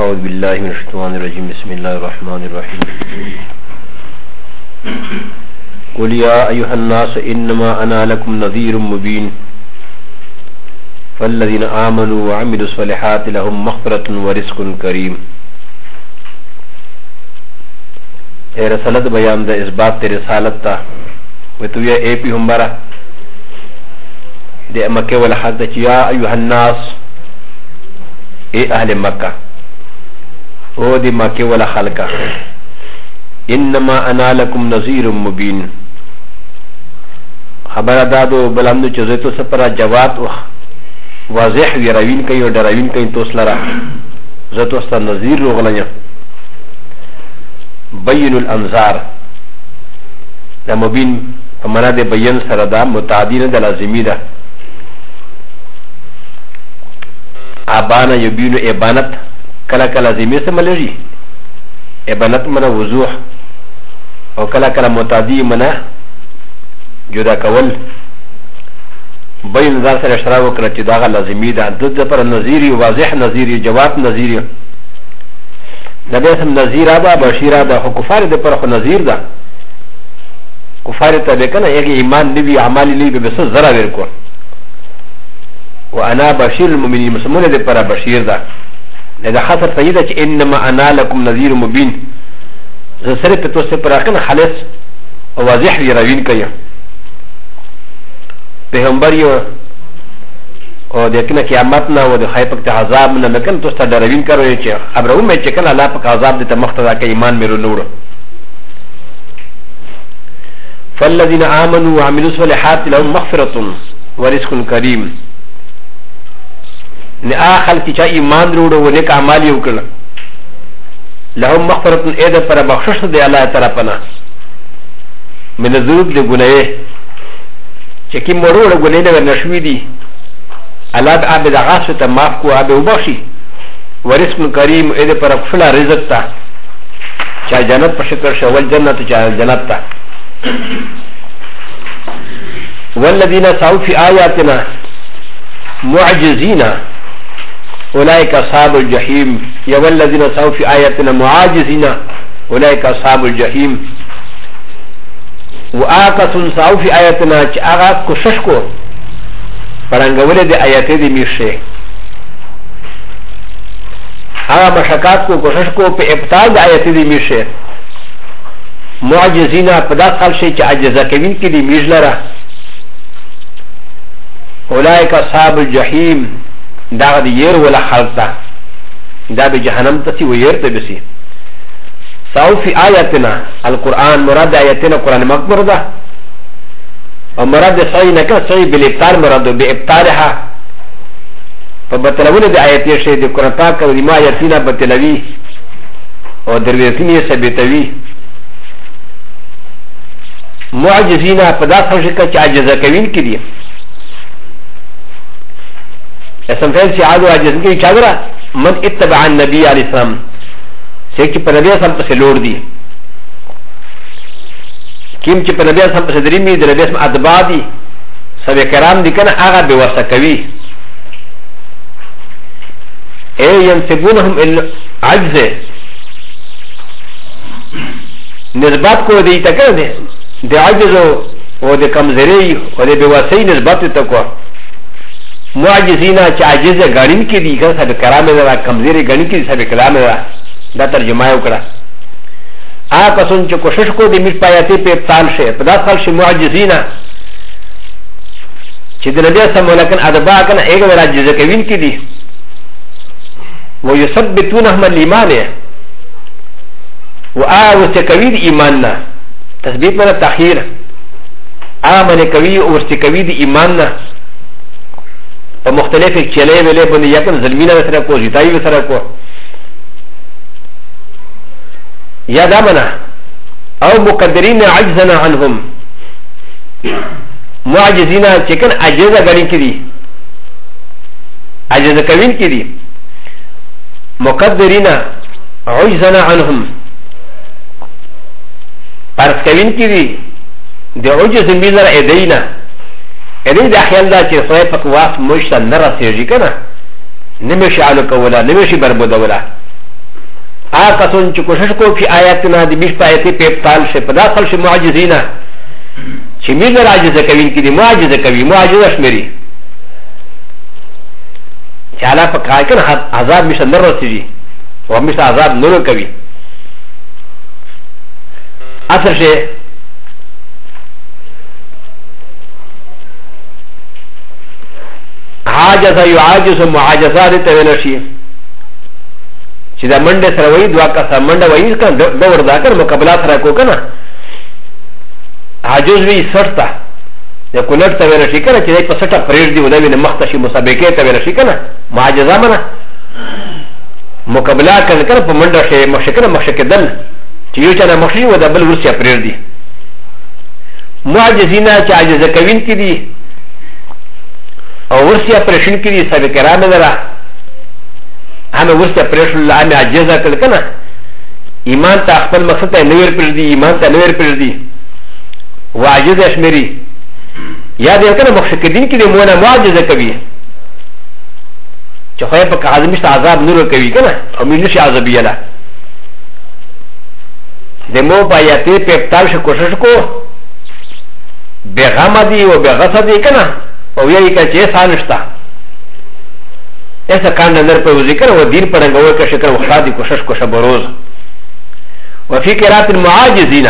أعوذ بالله من الشيطان الرجيم بسم الله الرحمن الرحيم قل يا أيها الناس إنما أنا لكم نذير مبين فالذين آمنوا وعملوا الصالحات لهم مغفرة ورزق كريم. اے رسالت بیان دا اثبات تے رسالت تا وتو یا اے پیغمبر دے مکہ والحق دا یا ایها الناس اے اہل مکہ او دی مکہ والخلقہ انما انا لکم نذیر مبین خبر دادو بلندو چزیتو سپرا جواب واضح وی روین کئی و دروین کئی توس لرا زتو استا نذیر رو غلنیا بین الانذار دا مبین فمنا دے بین سردا متعدین دا لازمی دا آبانا یبینو ابانت کلا کلا لازمی سے ملجی ابانت منا وضوح او کلا کلا متعدی منا جدا کول بین ذا سر اشتراک وکړه چې دا لازمی ده د پر نذیری واضح نذیری جواب نذیری نبی سم نذیر ابا بشیر ابا خو کفار د پر خو نذیر ده کفار ته به کنه یګ ایمان نبی اعمال لی به بس زرا ورکو وانا بشیر المؤمنین مسلمان د پر بشیر ده دا خاصه سیده چې انما انا لكم نذیر مبین ز سره په توسه پر کنه خالص او واضح دی روین کیا پیغمبر یو او د کنه قیامت نه او د خای پک ته عذاب نه مکن تو ست دروین کروي چې خبرو مې چې کنه الله پک عذاب دې ته مقتضا کې ایمان مې ورنوړو فالذين امنوا وعملوا الصالحات لهم مغفرة ورزق كريم نه اخل چې ایمان وروړو او نیک اعمال یې وکړل لهم مغفرة اې د پر بخشش دی الله تعالی پناه من الذنوب د ګناه چې کی مرور غنې نه ورنشوي دي الله به ابد غاصه ته معاف کو ابه وبخشي ورزق کریم اې پر خپل رزق ته چا جنت په شکر شول جنت چا جنت ته والذین سعوا فی آیاتنا معجزین اولئک اصحاب الجحیم یا والذین سعوا فی آیاتنا معاجزین اولئک اصحاب الجحیم و آکسون ساو فی آیتنا چه آغا کشش کو پرنگوله ده آیته ده میشه آغا مشکات کو کشش کو پی ابتال ده آیته ده میشه معجزینا پدا خلشه چه عجزه کوین که ده میش لره اولائک اصحاب الجحیم داغ ده یر ولا خلطه دا به جهنم تسی و یر تبسی ساو في آياتنا القرآن مراد آياتنا قرآن مكبر ده ومراد صحيح نكا صحيح بالإبطال مراد بإبطالها فبطلون ده آياتي شيء ده قرآن پاک ودما آياتنا بطلوي ودرويتني سبتوي معجزين پدا سوشكا چه عجزة كوين كدي اسم فعل سي عادو عجزن كي چادرا من اتبع النبي عليه السلام سيك چه پنبي اسم پس لور دي كيم چه پنبي اسم پس دريمي ده نبي اسم ادبا دي سبه کرام دي كنا آغا بواسطة كوي اي ينسبونهم العجز نسبات کو دي تکر دي ده عجز و ده کمزري و ده بواسطة نسبات تکو معجزين چه عجز غانين کی دي كنا سبه کرام ده کمزري غانين کی سبه کرام ده دا ترجمه وکړه آ کسون چې کوشش کو د میټ پایاتې په ابطال شي په داخل شي معجزینا چې د نبی سم ولکن ادبا کنه ایک ور عجز کوین کی دي و یثبتونهم الايمان و ا وسکوید ایماننا تثبیت من تاخير امن کوي او وسکوید ایماننا په مختلف چلے ویلې باندې یکن ظلمینه سره کو زیتای سره کو یا دامنا او مقدرین عجزنا عنهم معجزین چکن عجزه گرین کی دی عجزه کوین کی دی مقدرین عجزنا عنهم پرس کوین کی دی دی عجز میزر ایدینا ایدی دا خیال دا چه سوی پک واس مشتا نرسیجی کنا نمیشی علو کولا نمیشی بربودا ولا آکسون چی کوشش کو فی آیاتنا دی بیش پا آیتی پیبتال شه پدا خلش معجزینا چی میر در عاجزه کوین کی دی معجزه کوی معجزه شمیری چی علا پا کائکن عذاب میشه نر رسیجی و میشه عذاب نرو کوی اثر شه عاجزه یعاجز معاجزات تولشی چې دا منډه سره وایي دوا کا سره منډه وایي کنه دور دا کړ مقابله سره کو کنه عاجز وی سرتا د کولټ ته ویل شي کنه چې په سټه پرېږ دی ودوی نه مختشي مسابقه ته ویل شي کنه معجزه منه مقابله کنه کنه په منډه شي مشکل مشکدل چې یو چا نه مخشي و د بل ورسیا پرېږ دی معجزینا چې عاجز کوین کی دي او ورسیا پرېشن کی دي سبه کرامه درا هغه ورسته پرېښول الله مې عجزه کړ کنه ایمان ته خپل مقصد ته نور پر دی ایمان ته نور پر دی واجز اشمری یا دې کنه مخشکدین کې دې مونږه معجزه کوي چې خو په کاظمشت عذاب نور کوي کنه او مې نشي عذاب یلا د مو پایته په ابطال شو کوشش کو بیغام دی او بیغصه دی کنه او یې کې چې سانشتا ایسا کان اندر پر ذکر و دین پر انگوه کا شکر و خادی کوشش کو شب روز وفی قرات المعاجزین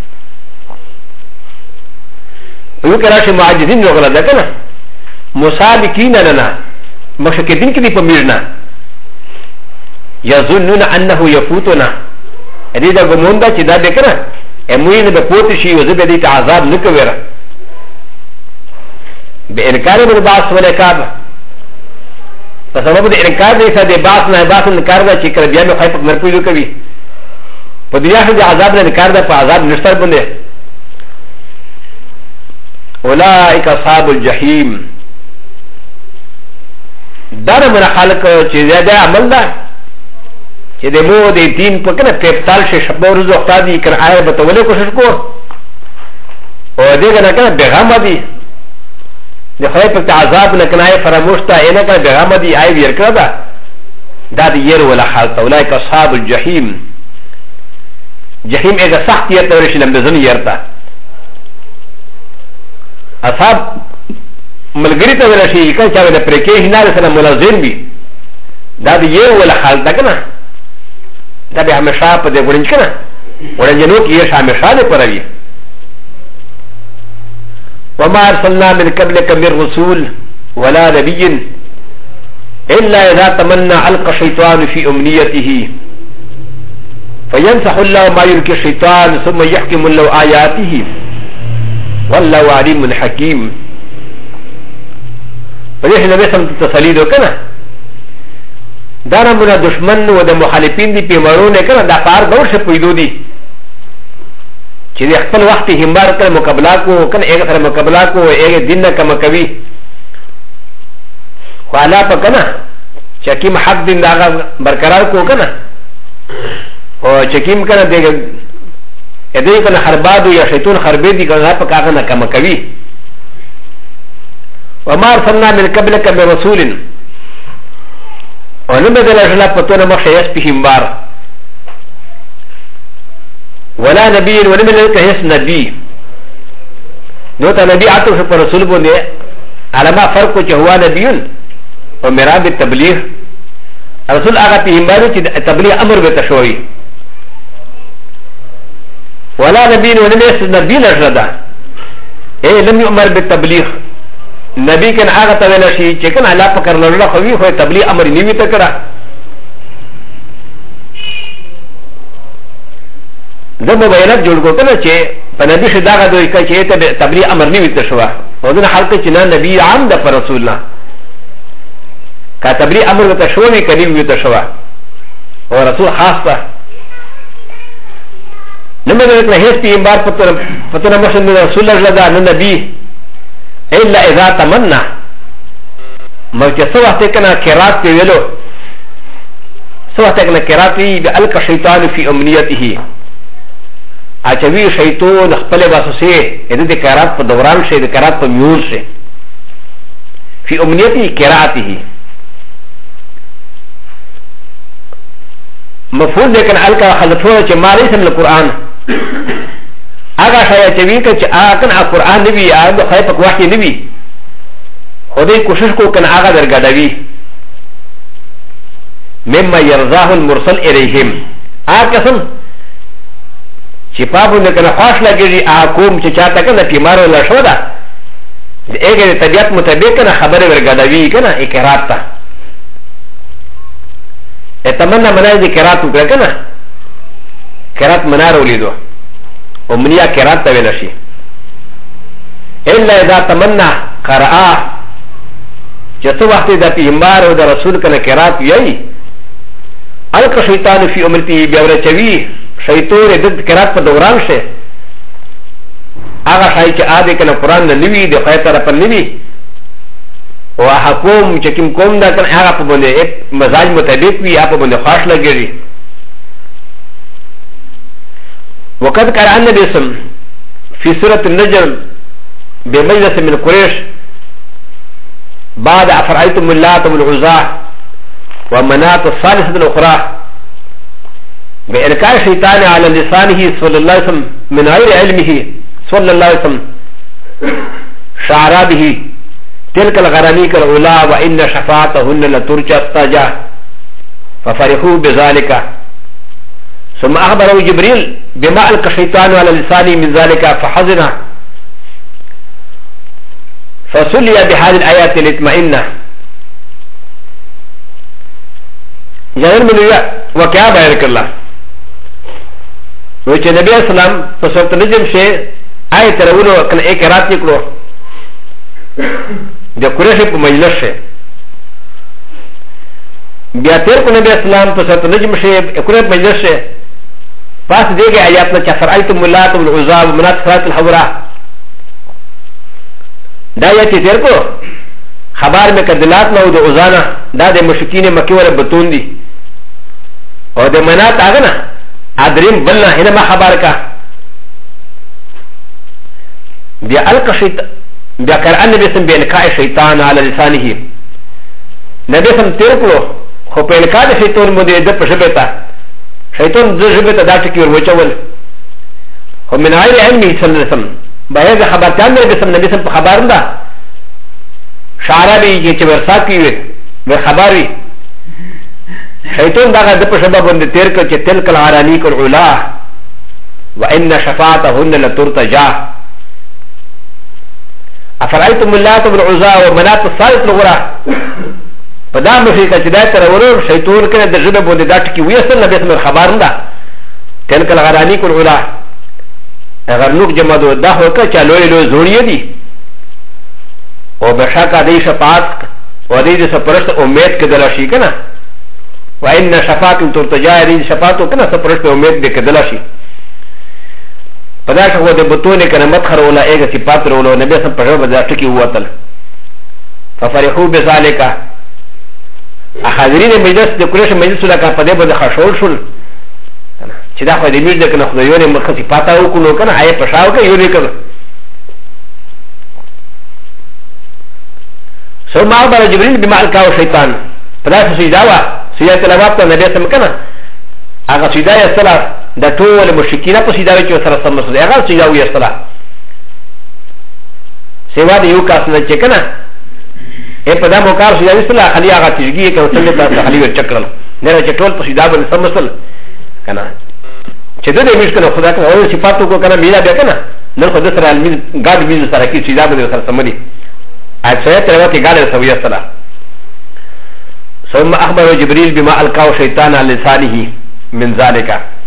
ویو قرات المعاجزین رو غلط ہے نا مسابقین لنا مشکدین کی دی پمیرنا یظنون انه یفوتنا ادی دا گموندا چی دا دیکنا اموین دا پوتشی وزب دیتا عذاب نکویرا بے انکار من باس ولکاب فسبب د انکار دی سره د باس نه باس انکار دا چې کړه بیا نو خای په مرپوي کوي په دنیا کې د عذاب نه انکار دا په عذاب نشتر باندې اولئک اصحاب الجحیم دا نه من خلق چې زیاده عمل ده چې د مو د دین په کنه پیپتال شي شپه ورځ وخت دي کړه آی به تولې کوشش کو او دې کنه کنه پیغام دي د خدای په عذاب نه کنای فراموش ته اینه کنه پیغام دی آی ویر کړه دا د ير ولا حالت اولئک اصحاب الجحیم جحیم اګه سخت یې تور شي لم ځن يرتا اصحاب ملګری ته ولا شي کله چې د پرکې هنار سره ملازم وي دا د ير ولا حالت کنه دا به همیشه په دې ورنځ کنه ورنځ نو کې یې همیشه نه پروي وما أرسلنا من قبلك من رسول ولا نبي إلا إذا تمنى ألقى الشيطان في أمنيته فينسح الله ما يلقي الشيطان ثم يحكم الله آياته والله عليم حكيم فليش النبي صلى الله عليه وسلم تسليد وكنا دانا من دشمن ودى مخالفين دي بيمارون كنا دا پار دور سے پویدو دی چې د خپل وخت همبار کړ مقابله کو کنه هغه سره مقابله کو هغه دین نه کم کوي خو الا په کنه چې کیم حق دین دا برقرار کو کنه او چې کیم کنه دغه دې کنه خربادو یا شیطان خربې دي کنه په کاغه نه کم کوي وما ارسلنا من قبلك من رسول ولم يدل الله پتون مخشيس په همبار ولا نبي ولم يلك هس نبي نوتا نبي عطف پر رسول بنده على ما فرق چه هو نبي ومراد التبليغ رسول آغا پیغمبرو چه تبلیغ امر بتشوی ولا نبي ولم يلك نبي لجرده ايه لم يؤمر بالتبلیغ نبي كان آغا تولى شيء چه كان علا پکر لرلا خوی خوی تبلیغ امر نیوی تکرا زه مبینات جوړ کوم چې په نبی شه داغه دوی کوي چې ته تبلیغ امر نه وي شو ودونه حالت چې نه نبی عام ده پر رسول الله کا تبلیغ امر وته شو وی کړي وي شو او رسول خاص ده نمبر 1 نه هیڅ پیغمبر پتو محمد رسول الله ده نه نبی الا اذا تمنى مرکه سو وخت کنه قرات په ویلو سو وخت کنه قرات وی بالک شیطان فی امنیته اچوی شیطان خپل واسطه اې د قرات په دوران شي د قرات په میول شي فی امنیته قراته مفهوم لكن الكا خلطوه ما ليس من القران اغا شايا چوي که اكن القران نبي اغا خيفك وحي نبي خدای کوشش کو کن اغا درگډوي مما يرضاه المرسل اليهم اكسم چې پابو نه کنه خاص لګي اكوم چې چاته کنه بیمار ولا شو ده اګه طبيعت مطابق کنه خبره ورګډوي کنه اقرار ته اتمنى منای دي قرات وکړه کنه قرات منار ولیدو او منیا قرات ته ویل شي الا اذا تمنى قرأ چې څو وخت د پیغمبر او د رسول کنه قرات یي الک شیطان فی امرتی بیاوره چوي شیطان د قرات په دوران شه هغه شای چې اده کنه قران نه نیوی د خیتره په نیوی و حکوم چې کوم کوم دا کنه هغه په باندې مزاج مطابق وي هغه په باندې خاص لګیږي وقد قرأ النبي صلى في سورة النجم بمجلس من قريش بعد أفرأيتم اللات والعزى ومناة الثالثة الأخرى بإلقاء الشيطان على لسانه صلى الله عليه وسلم من غير علمه صلى الله عليه وسلم شعر به تلك الغرانيك العلا وإن شفاعتهن لترجى التاجا ففرحوا بذلك ثم أخبره جبريل بما ألقى الشيطان على لسانه من ذلك فحزن فسلي بهذه الآيات لتطمئن جنرال من وكيا بارك الله وجه النبي صلى الله عليه وسلم فسورة النجم شيء آية ترونه كان إيه كرات يكرو د قریش په مجلس شه بیا تیر کو نبی اسلام په سورۃ النجم شه قریش مجلس شه پاس دیګه آیات نه چفر ایتم اللات والعزى ومنات فرات الحورا دا یې تیر کو خبر مې کدلات نو د عزانا دا د مشکین مکی ور بتون دي او د منات هغه نه ادریم بلنا هنا ما خبر کا بیا القشیت بیا قرآن نبی سم بإلقاء الشيطان على لسانه نبی سم تیر کړو خو په القاء د شیطان باندې د پښبتا شیطان د ژبه دا ټکی ورچول خو من غیر علم صلی الله علیه وسلم باید خبر چاند نبی سم په خبر نه شعرابی چې ورسا کیوي و خبري شیطان دا د پښبا باندې تیر کړ چې تلک العرانی کل علا وان شفاعتهن لترتجى أفرأيتم اللات والعزى ومناة الثالث الأخرى فدا مشركة جداية ترورور شيطان كان درجبه بوندي داتكي ويصل نبي اسم الخبار دا تلك الغراني كل علا غرنوك جمدو دا خوكا چالوئي لو زونيه دي وبشاكا دي شفاعت ودي دي سپرشت امید كدلاشي كنا وإن شفاعت ترتجا دي شفاعتو كنا سپرشت امید بكدلاشي پدا شو د بتونه کنه مدخر ولا ایګه صفات ورولو نبی سم په ژبه ځات کی وتل ففرحوا بذلك احاضرین مجلس د قریش مجلس لکه په دې باندې خشول شول چې دا خو دې میډ کنه خدایونه مخ صفات او کو نو کنه آی په شاو کې یو لیکل ثم أخبر جبريل بما ألقاه الشيطان فلا سيداوا سيدة تلاوات نبي سم کنه هغه سیدا یې سره د ټول مشکینه په سیدا کې سره سم مسله هغه سیدا وي سره سیوا د یو کاس نه چې کنه اے په دا مو کار سیدا وي سره خلی هغه تیږي کې وصل ته خلی ور چکرل نه چې ټول په سیدا باندې سم مسله کنه چې دې مشکل خدا ته او صفاتو کو کنه میرا بیا کنه نن خو د سره علمي ګاډ میز سره کې سیدا باندې سره سم دي اته ته راوته ګاډ سوي سره ثم أخبر جبريل بما ألقاه الشيطان على لسانه من ذلك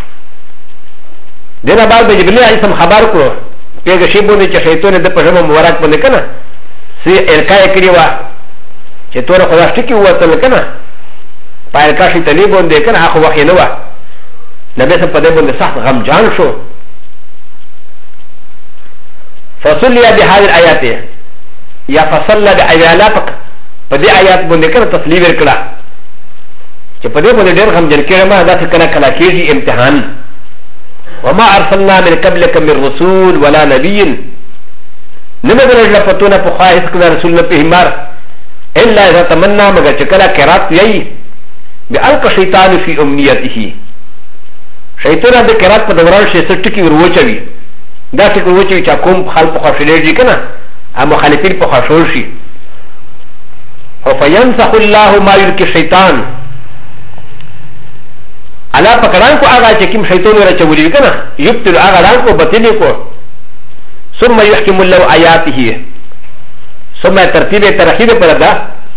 دينا بعد جبريل عليه السلام خبر كو بيغا شي بوني چې شیطان د پښمو مبارک باندې کنه سي القاء کړی وا چې تور خدا ټکی وته کنه پای کا شي تلی باندې کنه اخو وخت نه وا نبی سم په دې باندې سخت غم جان شو فصلي بهذه الايات يا فصلى باياتك په دې آیات باندې کنه تسلیل ورکړه چې په دې باندې ډېر غم جن کړه ما دا څه کنه کلا کېږي امتحان وما ارسلنا من قبلك من رسول ولا نبي نمدل اجلا فتونا پخواهis کنا رسول نه پیغمبر الا اذا تمنى مگر چې کله قرات یي بألقى الشيطان في امنيته شیطان د قرات په دوران شي ټکی وروچوي دا ټکی وروچوي چې کوم خلق خوشلېږي کنه ا مخالفین په خوشول شي او فینسخ الله ما یلقي الشیطان الا پکړان کو هغه چې کوم شیطان ورچولې کنه یبتل هغه ران کو بتلی کو ثم يحكم الله آياته ثم ترتيب ترحيب پر دا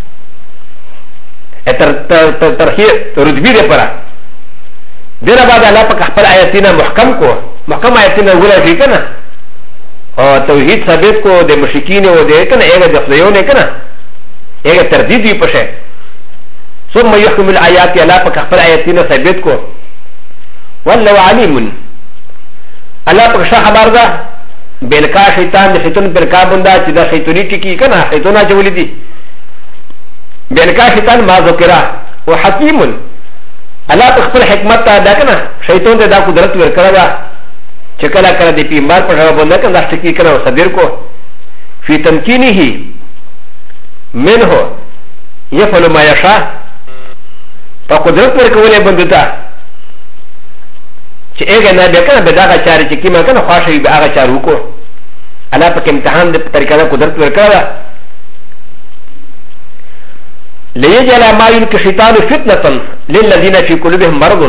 ترحيب رتبی دے پر دیر بعد اللہ پاک خپل آیاتینا محکم کو محکم آیاتینا ولا شي کنه او توحید ثابت کو د مشرکین او د کنه ایګه د خدایونه کنه ایګه تردید وی پشه ثم يحكم الآيات الله پاک خپل آیاتینا ثابت کو والله علیم الله پاک خبر ده بلکا شیطان د شیطان پر کا بندا چې دا شیطانی ټکی کنه شیطانا جوړی دي بلکا شیطان ما ذکرہ او حکیم الله په خپل حکمت ته دا کنه شیطان ته دا قدرت ورکړه دا چې کله کله د پیغمبر په هغه باندې کنه دا ټکی کنه صدر کو فی تمکینه منه يفعل ما يشاء په قدرت ورکولې باندې تا چې اګه نه به کنه به دا چاري چې کیما کنه خاصه به هغه چارو کو الله په امتحان د طریقه دا قدرت ورکړه ليجعل ما يلقي الشيطان فتنة للذين في قلوبهم مرض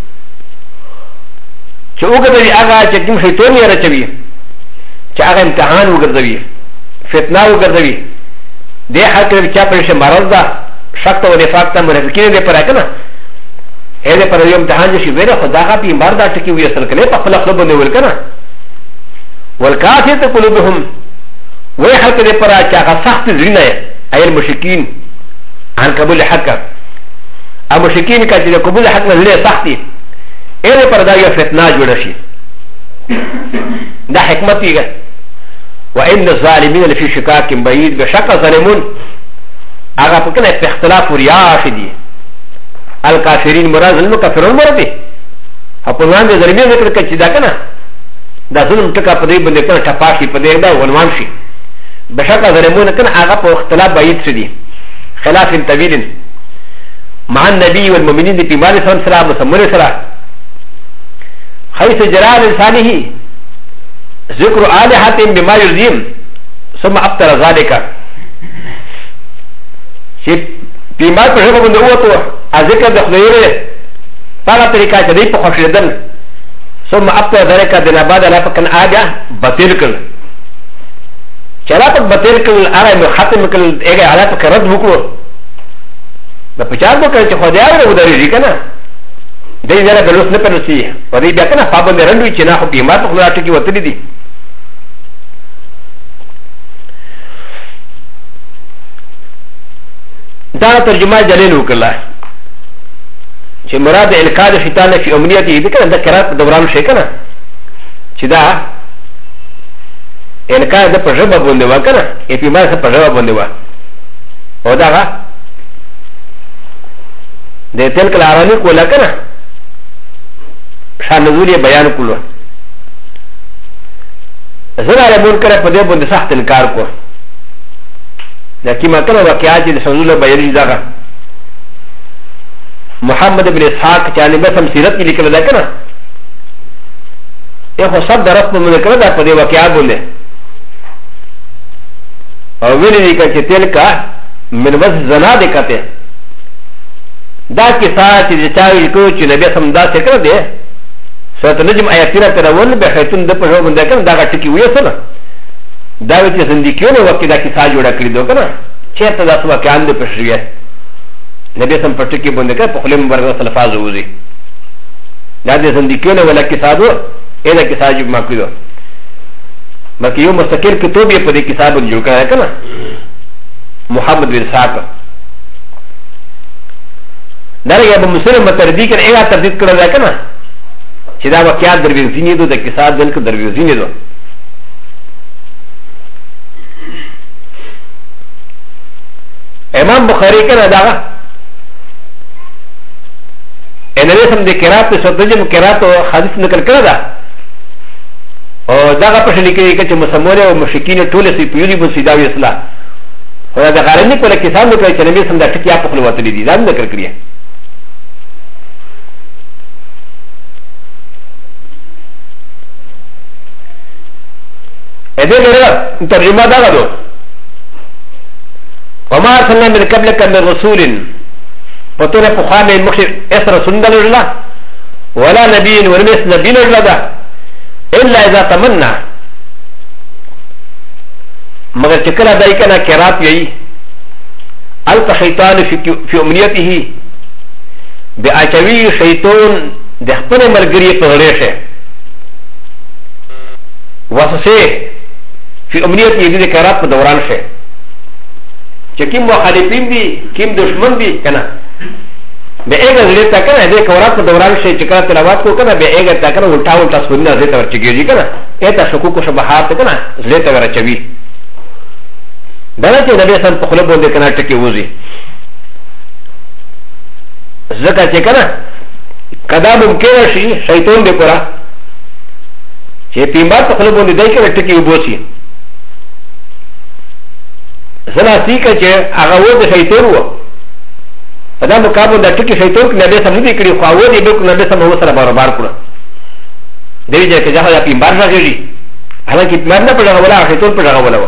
چې وګړي هغه چې کوم شیطان یې راچوي چې هغه امتحان وګرځوي فتنه وګرځوي د حق چې په شی مرض ده شک او نفاق ته منافقین دې پر کنه هغه پر یو امتحان شي ویره خدای په مردا ټکی وي اصل کله په خپل خپل باندې ول کنه والکافرت قلوبهم وای حق دې پر چې هغه سخت زینه اي المشرکین عن قبول حق المشركين كاتب قبول حق نزل سختي ايه پر دا یو فتنه جوړ شي دا حکمت یې وان الظالمين لفي شقاق بعيد بشق ظالمون هغه په کنه په اختلاف وریا شدي الکافرین مراد ظلم کافرون مراد دي په وړاندې ظلمي ذکر کړي دا کنه دا ظلم ټکا په دې باندې کنه ټپاشي په دې دا عنوان شي بشق ظالمون کنه هغه په اختلاف بعيد شدي خلاف طويل مع النبي والمؤمنين في مال سلام مسمر سرا حيث جرى لسانه ذكر آلهة بما يلزم ثم أبطل ذلك في مال تشبه من دوته الذكر بخيره فلا طريقة جديد بخشدن ثم أبطل ذلك دنباد لا فكان آجا بطل كل چلا بطل کل آغا ختم کل ایگا حالات کا رد بکلو دا پچار بکل چه خودی آگا رو داری ری کنا دی زیرہ بلوس نپرسی و دی بیا کنا پابند رندوی چه نا خو بیمار پا خلوراتی کی وطلی دی دا ترجمه جلیل وکلا چه مراد الکاد شیطان فی امنیتی دی کنا دا کرات دوران شی کنا چه دا انکار د پژبه باندې وکنه اپیمار څخه پژبه باندې و او دا د تل کله ارانی کوله کنه شان نزول بیان کولو زړه له مونږ کړه په دې باندې سخت انکار کو دا کیما کنه واقعات د شنول بیان دا محمد بن اسحاق چانه به سم سیرت کې لیکل دا کنه یو صد درس په مونږ کړه دا په دې واقعات باندې او ویلی دی که تل کا من وز زنا دی کتے دا کسا چی چاوی کو چی نبی سم دا سکر دی سورت نجم آیاتینا ترون بے خیتون دا پشو بنده کن دا چکی ہوئی سنا دا وی چی زندگیون وقتی دا کسا جوڑا کری دو کنا چیرتا دا سوا کیان دی پشویه نبی سم پشکی بنده کن پخلی مبرگا سلفاظ ہوزی دا دی زندگیون ولا کسا دو ایدا کسا جب ماکی دو بلکہ یہ مستقل کتاب یہ پدے کتاب جو کرا ہے نا محمد بن اسحاق درے ابو مسلم متردی کر ایگا تردید کر رہا ہے نا چدا واقعات درویزینی دو دا کتاب دن کو درویزینی دو امام بخاری کنا دا انوی سم دے قرات سوتجم قرات حدیث نقل کر دا او دغه په شلی کې چې مسموره او مشکین ټوله سي پیولي بو سیداوي اصلاح او دا غارنی په لکه سم کوي چې نبی سم د ټکیا په خپل وته دي دا ذکر کړی ادي غير ترجمه دا غدو وما ارسلنا من قبلك من رسول فتونا فخامه المخشر اسر سنة الله ولا نبي ولمس نبي الله الا اذا تمنى مگر چکلا دای کنا کرات یی الف شیطان فی امنیته باچوی شیطان د خپل ملګری په ورشه واسه فی امنیته یی د کرات په دوران شه چې کوم مخالفین دي کوم دشمن دي کنه به اګه لته کنه د کرات په دوران شه چې کله تلاوت کو کنه به اګه تا کنه الټا الټا سنت زه ته ورچګیږي کنه اته شکوک شبهات کنه زه ته ورچوي دا چې نبی سم په خپل باندې کنه ټکی وځي زکه چې کنه کدا ممکن شي شیطان دې پورا چې پیمبار په خپل باندې دای کنه ټکی وبوسي زنا سیکه چې هغه و د شیطان و دا مقابل د ټکی شیطان کې نبی سم دې کړی خو و دې به نبی سم هو سره برابر کړو دې چې ځکه پیمبار راغلی حالانکه پیمبار نه پړغه ولا شیطان پړغه ولا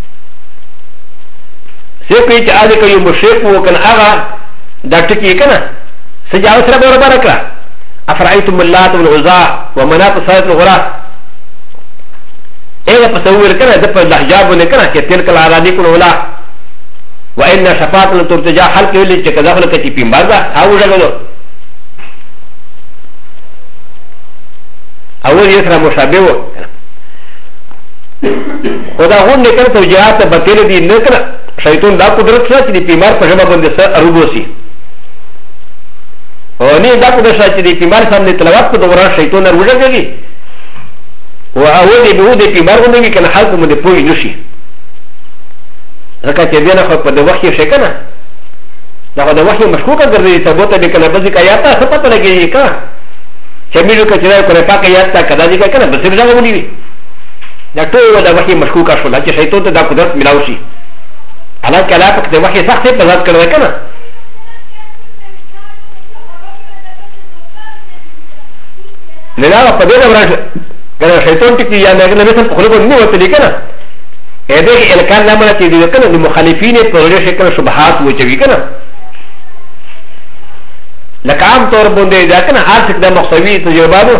سيكون يجعل كي يمشيك وكان أغا دارتكي كنا سجاوة سرابة ورباركا أفرأيتم اللات والعزاء ومناط صلاة الغراء إذا فسوير كنا دفع الحجاب ونكنا كتلك العرادي كنا ولا وإن شفاة ترتجا حلق يولي كذا خلق تيبين باردا أو جغلو أول يسرى مشابه خدا غون نكنا توجيهات بطير دي نكنا شیطان دا قدرت شا چې د پیمار په ژبه باندې سر اروبوسي او نه دا قدرت شا چې د پیمار سامنے تلاوت په دوران شیطان اروژږي او اول دی به د پیمار باندې کنه خلق باندې پوي نشي ځکه چې بیا نه خو په د وحي شي کنه دا د وحي مشکوکه ګرځي ثبوت به کنه بځي کایاته څه پته لګي کا چې میلو کچره کوله پاکه یاد تا کدا دي کنه بس ځای ونی دا ټول د وحي مشکوکه شو چې شیطان ته دا قدرت ملاوي شي حالانکه لا پک د وحی سخت په ذات کړو کنه نه دا په دې ډول کنه شیطان ټکی یا نه نه مثلا په خلکو نه وته دي کنه اې دې الکان لامل چې دي کنه د مخالفین په ورې شکل شبهات وچوي کنه لکه عام طور باندې دا کنه هر څه د مخسوي تجرباتو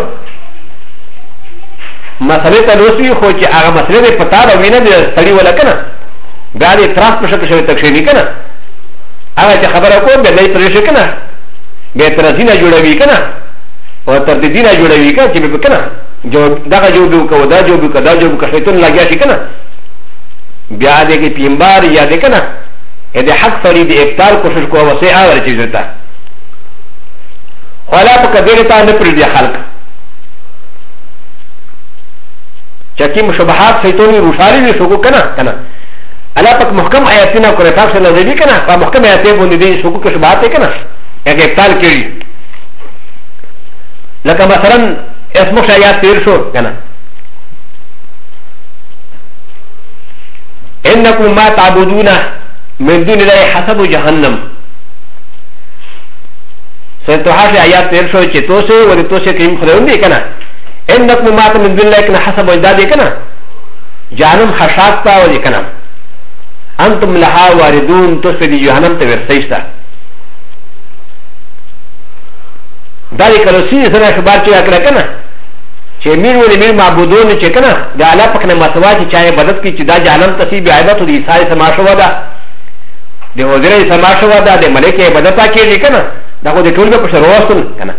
مسئله ته روسي خو چې هغه مسئله په تاره وینه دي سړی ولا کنه دا د اعتراض په شکل شوی تکشینی کنه هغه چې خبره کوم به دای پرې شي کنه به اعتراضینه جوړوي کنه او تردیدینه جوړوي کنه چې به کنه جو دغه جو به کو دا جو به کدا جو به شیطان لګیا شي کنه بیا دې کې پیمبار یا دې کنه دې حق فرید ابطال کوشش کوه وسه اور چیز وتا خلا په کډیره ته نه پرې دي خلک چکی مشابهات شیطانی روشاری دي شو کنه کنه الله پاک محکم آیاتنا کو رفاق سے نظر بھی کنا اور محکم آیاتیں بندی دی شکو کے شبہات ہے کنا یا کہ ابطال کی لکہ مثلا اسمش آیات تیر شو کنا انکم ما تعبدون من دون اللہ حسب جہنم سنتوحاش آیات تیر شو چی تو سے ولی تو سے کریم خداون دی کنا انکم ما من دون اللہ کنا حسب اجداد دی کنا جہنم حشات تا ولی کنا انتم لها واردون تسفدي جهنم تورسيشتا ذلك الوسيله سنه شبار چا کړه کنه چې مين ولې مين معبودون چې کنه د الله پاک نه مسوا چې چا عبادت کی چې دا جهنم تصيب عبادت دي سای سما شو دا د وزره سما شو دا د ملائکه عبادت کوي کنه دا خو د ټول په سر واسطن کنه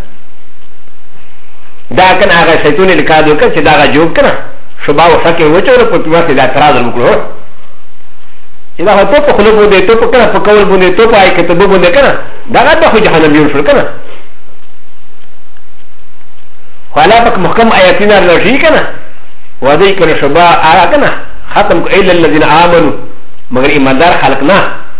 دا کنه هغه شیطان لیکادو کنه چې دا جوړ کنه شبا وفکه وچور په توګه د اعتراض وکړو إذا هو توقف خلوه بنده توقف كنا فكول بنده توقف أي كتبه بنده كنا دا غد بخو جهنم ينشر كنا وعلا بك محكم آياتنا الرجي كنا وذي كنا شباء آيا كنا ختم إلا الذين آمنوا مگر إيماندار خلقنا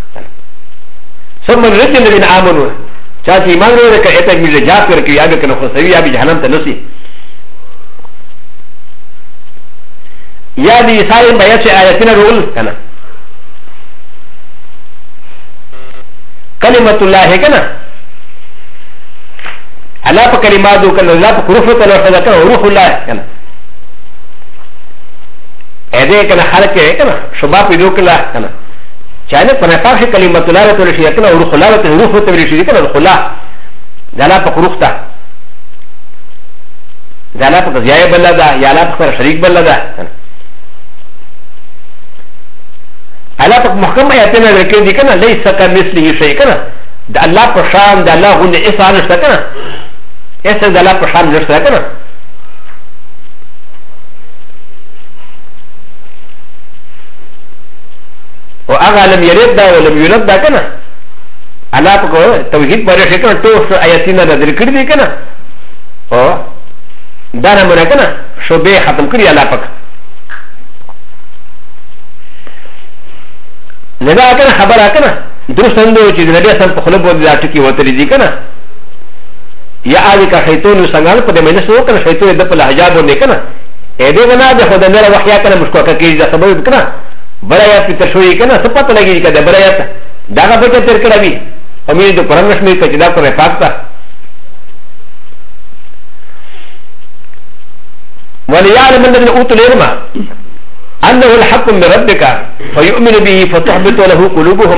ثم الرجل الذين آمنوا چاہتے ایمان رو رکھا ایتا میرے جات کر کے یابی کنا خسوی یابی جہنم تنسی یا دی سارے بیعت سے آیاتنا رول کنا كلمة الله كنا الله بكلماته كنا الله بكروفه كنا روح الله كنا ادي كان حالك كنا شباب يدوك لا كنا شايف كنا فاش كلمة لا تقول شيء كنا وروح لا تروح تقول شيء كنا وروح لا جالا بكروختا جالا بكزياء بلدا جالا بكر شريك بلدا على بك محكمة يتنا ذكر دي كنا ليس كمثله شيء كنا ده الله بشان ده الله هو إنسان نشتا كنا إنسان ده الله بشان نشتا كنا وأغا لم يرد ده ولم يولد ده كنا على بك توحيد بارش كنا توش آياتنا ده ذكر دي كنا أو دانا منا كنا شو بيه ختم كري على بك ندا كنا خبر كنا درستندو چې د نبی سم په خلب باندې راټکی وتلی دي کنه یا اځي کا شیطان وسنګال په دې مینه سو کنه شیطان د په حجاب باندې کنه اې دې نه د خدای نه وحیا کنه مشکوکه کیږي دا سبب کنه بڑا په تشوي کنه څه پته لګي کنه بڑا یا دا به ته تر کړه وی امید قرآن نشمه ته دا پر پاک تا وليعلم الذين اوتوا العلم أنه الحق من ربك فيؤمن به فتحبط له قلوبهم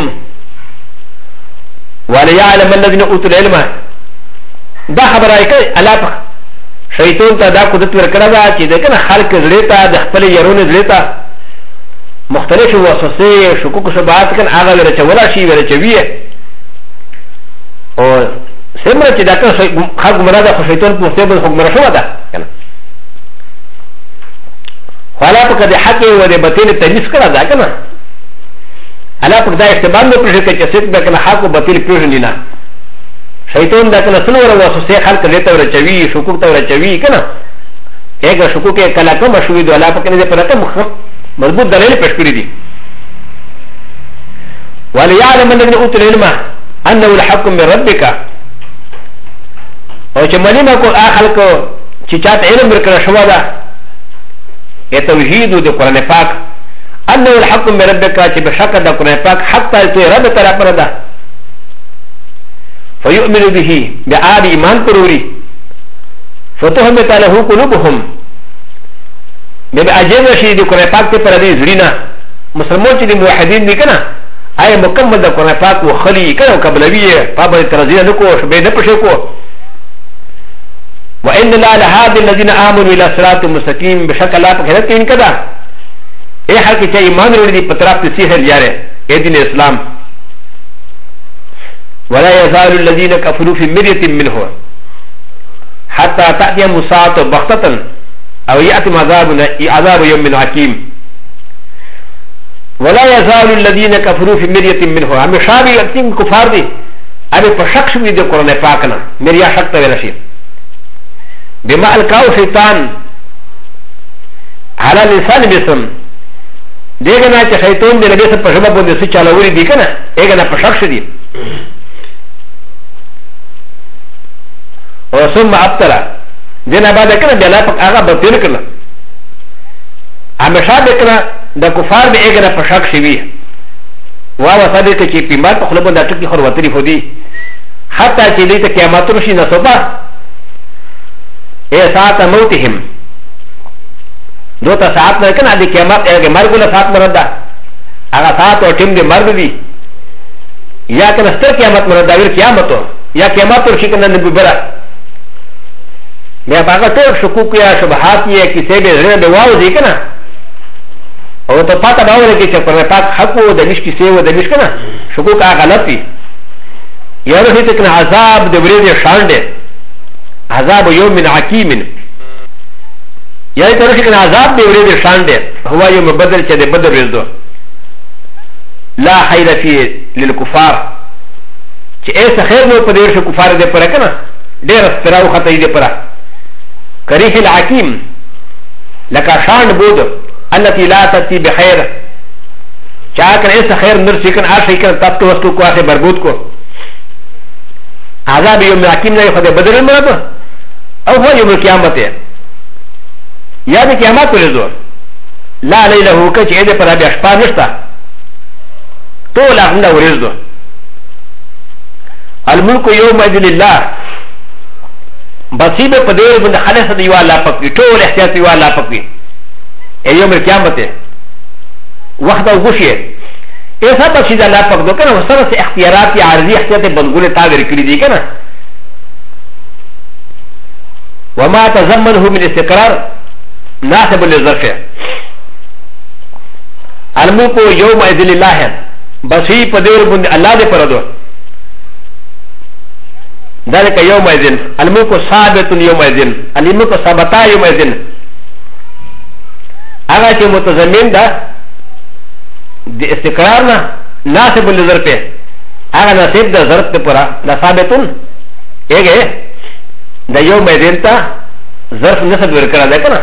وليعلم الذين اوتوا العلم دا خبر رايك الاپخ شيطان تا دا قدرت ورکړه دا چې دغه خلق زړه د خپل يرونه زړه ته مختلف وسوسه شکوک شبهات کن هغه ورچولا شي ورچوي او سمره چې دا خلق مراده خو شیطان په څه بل حکم راشو ده کنه خلا په کده حق او د باطل تمیز کړه دا کنه الا په دا استبان نه پرې کې چې څه به کنه حق او باطل پیژنې نه شیطان دا کنه څلور وسوسه خلق دې ته ورچوي شکوک ته ورچوي کنه هغه شکوک کله کوم شوې د الا په کنه دې پرته مضبوط دلیل پیش کړی دي وليعلم الذين اوتوا العلم انه الحق من ربك او چې مليمه کو اخل کو چې چاته علم ورکړه شو دا توحید د قران پاک انه الحق من ربك چې بشک د قران پاک حق ته رب تعالی پر ده فيؤمن به بعاد ایمان پروری فتهم تعالی قلوبهم بیا اجازه شي د قران پاک ته پر دې زړینا مسلمان چې د موحدین دي کنه آیا مکمل د قران پاک و خلی کنه قبلوی پابه ترزیه نکو شبه نه پښه کو وان لا لهذا الذين امنوا الى صراط مستقيم بشكل لا بغيرت ان كذا اي حق چې ایمان لري دي پتراب ته سیه یاره اې دین اسلام ولا يزال الذين كفروا في مريه منه حتى تاتي مساعه بغته او ياتي عذاب يوم حكيم ولا يزال الذين كفروا في مريه منه هميشه يقين كفار دي ابي پشک شوی د قران پاک نه مریا شک ته ورشي بما القاو شيطان على لسان بسم دغه چې شیطان د نبی سره په ژبه باندې څه چالووري دي کنه هغه نه پشک شدي او ثم ابتلا دنا بعد کنه بلا پک هغه باطل کنه همیشه د کنه د کفار به هغه نه پشک شوی وا وساده ته چې پیمار په خپل باندې ټکی خور وتري فودي حتی چې دې ته قیامت رشي نه صبح اے ساعت موتهم دوتا ساعت نه کنه د قیامت هغه مرګ له ساعت مردا هغه ساعت او ټیم دې مرګ دي یا کنه ستر قیامت مردا ویل قیامت یا قیامت ورشي کنه نه ببره بیا هغه ټول شکوک یا شبهات یې کیسه به زړه به واو دي کنه او ته پاته باور کې چې پر پاک حق او د مشکی سی او د مش کنه شکوک هغه غلط دي یا له دې کنه عذاب د ورې شان دي عذاب يوم من حكيم يعني ترى كان عذاب بيوريد شان ده هو يوم بدل كده بدل رزقه لا خير فيه للكفار كي ايس خير مو بدير شو كفار ده برا كنا دير استراو خطي ده برا كريه الحكيم لك شان بود التي لا تأتي بخير چاہ کن ایسا خیر نرسی کن آشی کن تب تو وستو کو آخر بربود کو عذاب یوم حکیم نه خود بدل مراد او هو یوم قیامت یا د قیامت پر زور لا لیله کچ اې پر ابي اشپا نشتا ټول هغه ورزدو الملك يوم لله بصيبه په دې باندې خالص دی والا پکې ټول احتیاط دی والا پکې یوم قیامت وقت او غشي ایسا پکشی دا اللہ پاک دو کنا سر سے اختیارات یا عارضی اختیارات بندگول تاغر کری دی کنا وما تزمنه من استقرار ناسب للظرف الملک یوم اذن اللہ بسی پدور بند اللہ دے پردو ذلك يوم اذن الملك ثابت يوم اذن الملك ثابتا يوم اذن اغا چه متضمن دا دی استقرارنا ناسب للظرف اغا ناسب دا ظرف دا پورا دا ثابتون اگه دا يوم اذن تا ظرف نسب ورکرا دا کنا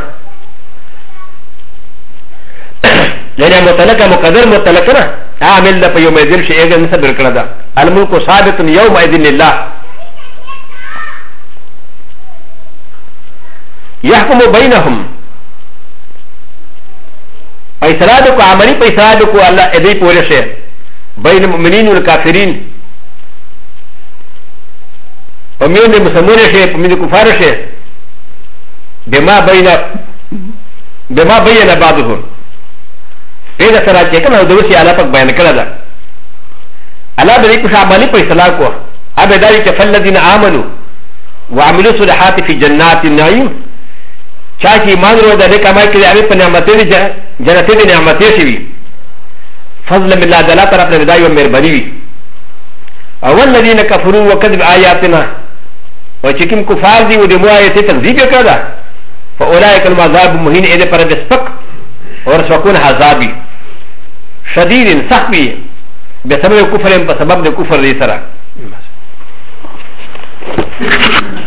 لأنه مطلقة مقدر مطلقنا عامل دا پا يوم اذن شئ اگه نسب ورکرا دا الملك ثابت يوم اذن لله يحكم بينهم فيصلادك عملي فيصلادك الله ادي پورشه بين المؤمنين والكافرين ومن المسلمون شيء ومن الكفار شيء بما بين بعضهم اذا ترى كما دوسي على فك بيان كذا الله بريك عملي فيصلادك ابي ذلك فالذين امنوا وعملوا الصالحات في جنات النعيم چاہی ایمان رو دا نیک عمل کردی عمل پر نعمتی دی جنتی دی نعمتی شوی فضل من اللہ دلہ طرف نبدائی و مربنی وی اول الذین کفروا وکذب آیاتنا و چکم کفار دی و دمو آیتی تنزیب کردا فاولائک المعذاب مہین ایدے پر دسپک اور سکون عذابی شدید سخت بھی بسبب کفر بسبب کفر دی سرا